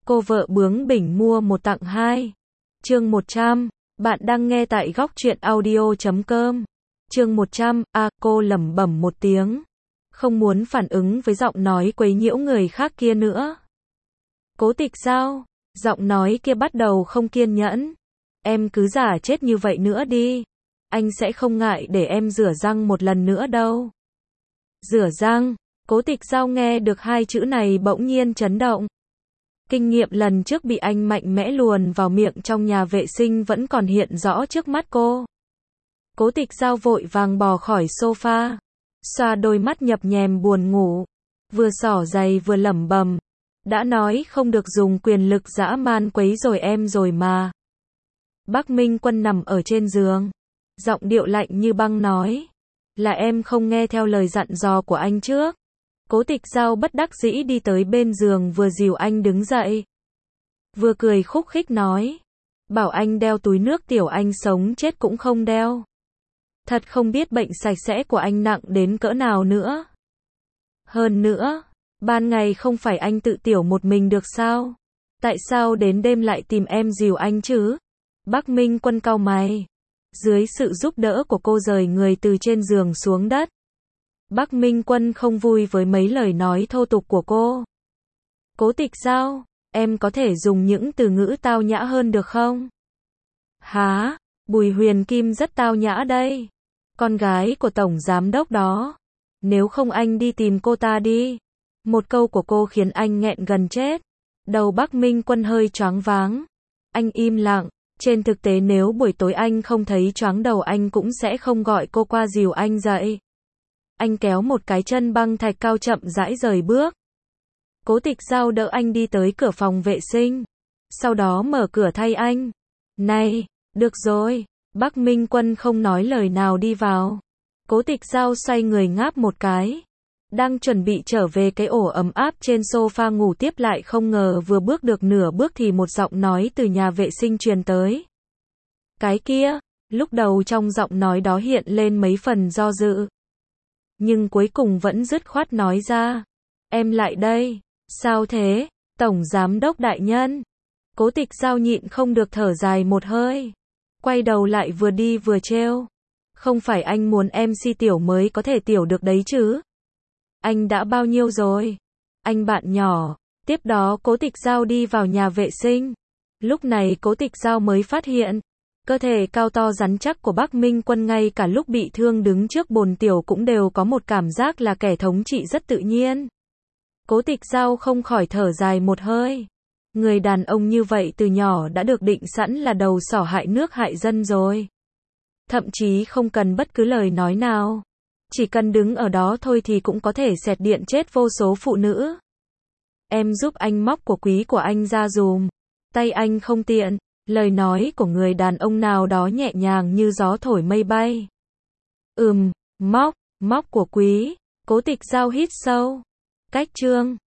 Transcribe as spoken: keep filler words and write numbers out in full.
Cô vợ bướng bỉnh mua một tặng hai. Chương một trăm. Bạn đang nghe tại góc truyện audio chấm com. Chương một trăm. A, à, cô lẩm bẩm một tiếng, không muốn phản ứng với giọng nói quấy nhiễu người khác kia nữa. Cố Tịch Dao, giọng nói kia bắt đầu không kiên nhẫn. Em cứ giả chết như vậy nữa đi. Anh sẽ không ngại để em rửa răng một lần nữa đâu. Rửa răng. Cố Tịch Dao nghe được hai chữ này bỗng nhiên chấn động. Kinh nghiệm lần trước bị anh mạnh mẽ luồn vào miệng trong nhà vệ sinh vẫn còn hiện rõ trước mắt cô. Cố Tịch Dao vội vàng bò khỏi sofa, xoa đôi mắt nhập nhèm buồn ngủ, vừa xỏ giày vừa lẩm bẩm, đã nói không được dùng quyền lực dã man quấy rầy em rồi mà. Bắc Minh Quân nằm ở trên giường, giọng điệu lạnh như băng nói, là em không nghe theo lời dặn dò của anh trước. Cố Tịch Dao bất đắc dĩ đi tới bên giường vừa dìu anh đứng dậy, vừa cười khúc khích nói, bảo anh đeo túi nước tiểu anh sống chết cũng không đeo. Thật không biết bệnh sạch sẽ của anh nặng đến cỡ nào nữa. Hơn nữa, ban ngày không phải anh tự tiểu một mình được sao? Tại sao đến đêm lại tìm em dìu anh chứ? Bắc Minh Quân cau mày. Dưới sự giúp đỡ của cô rời người từ trên giường xuống đất. Bắc Minh Quân không vui với mấy lời nói thô tục của cô. Cố Tịch Dao, em có thể dùng những từ ngữ tao nhã hơn được không? Hả? Bùi Huyền Kim rất tao nhã đây. Con gái của tổng giám đốc đó. Nếu không anh đi tìm cô ta đi. Một câu của cô khiến anh nghẹn gần chết. Đầu Bắc Minh Quân hơi choáng váng. Anh im lặng. Trên thực tế nếu buổi tối anh không thấy choáng đầu anh cũng sẽ không gọi cô qua dìu anh dậy. Anh kéo một cái chân băng thạch cao chậm rãi rời bước. Cố Tịch Dao đỡ anh đi tới cửa phòng vệ sinh. Sau đó mở cửa thay anh. Này, được rồi. Bắc Minh Quân không nói lời nào đi vào. Cố Tịch Dao xoay người ngáp một cái. Đang chuẩn bị trở về cái ổ ấm áp trên sofa ngủ tiếp lại không ngờ vừa bước được nửa bước thì một giọng nói từ nhà vệ sinh truyền tới. Cái kia, lúc đầu trong giọng nói đó hiện lên mấy phần do dự. Nhưng cuối cùng vẫn dứt khoát nói ra. Em lại đây. Sao thế? Tổng giám đốc đại nhân. Cố Tịch Dao nhịn không được thở dài một hơi. Quay đầu lại vừa đi vừa trêu. Không phải anh muốn em si tiểu mới có thể tiểu được đấy chứ? Anh đã bao nhiêu rồi? Anh bạn nhỏ. Tiếp đó Cố Tịch Dao đi vào nhà vệ sinh. Lúc này Cố Tịch Dao mới phát hiện. Cơ thể cao to rắn chắc của Bắc Minh Quân ngay cả lúc bị thương đứng trước bồn tiểu cũng đều có một cảm giác là kẻ thống trị rất tự nhiên. Cố Tịch Dao không khỏi thở dài một hơi. Người đàn ông như vậy từ nhỏ đã được định sẵn là đầu sỏ hại nước hại dân rồi. Thậm chí không cần bất cứ lời nói nào. Chỉ cần đứng ở đó thôi thì cũng có thể xẹt điện chết vô số phụ nữ. Em giúp anh móc của quý của anh ra dùm. Tay anh không tiện. Lời nói của người đàn ông nào đó nhẹ nhàng như gió thổi mây bay. Ừm, móc, móc của quý. Cố Tịch Dao hít sâu. Cách chương.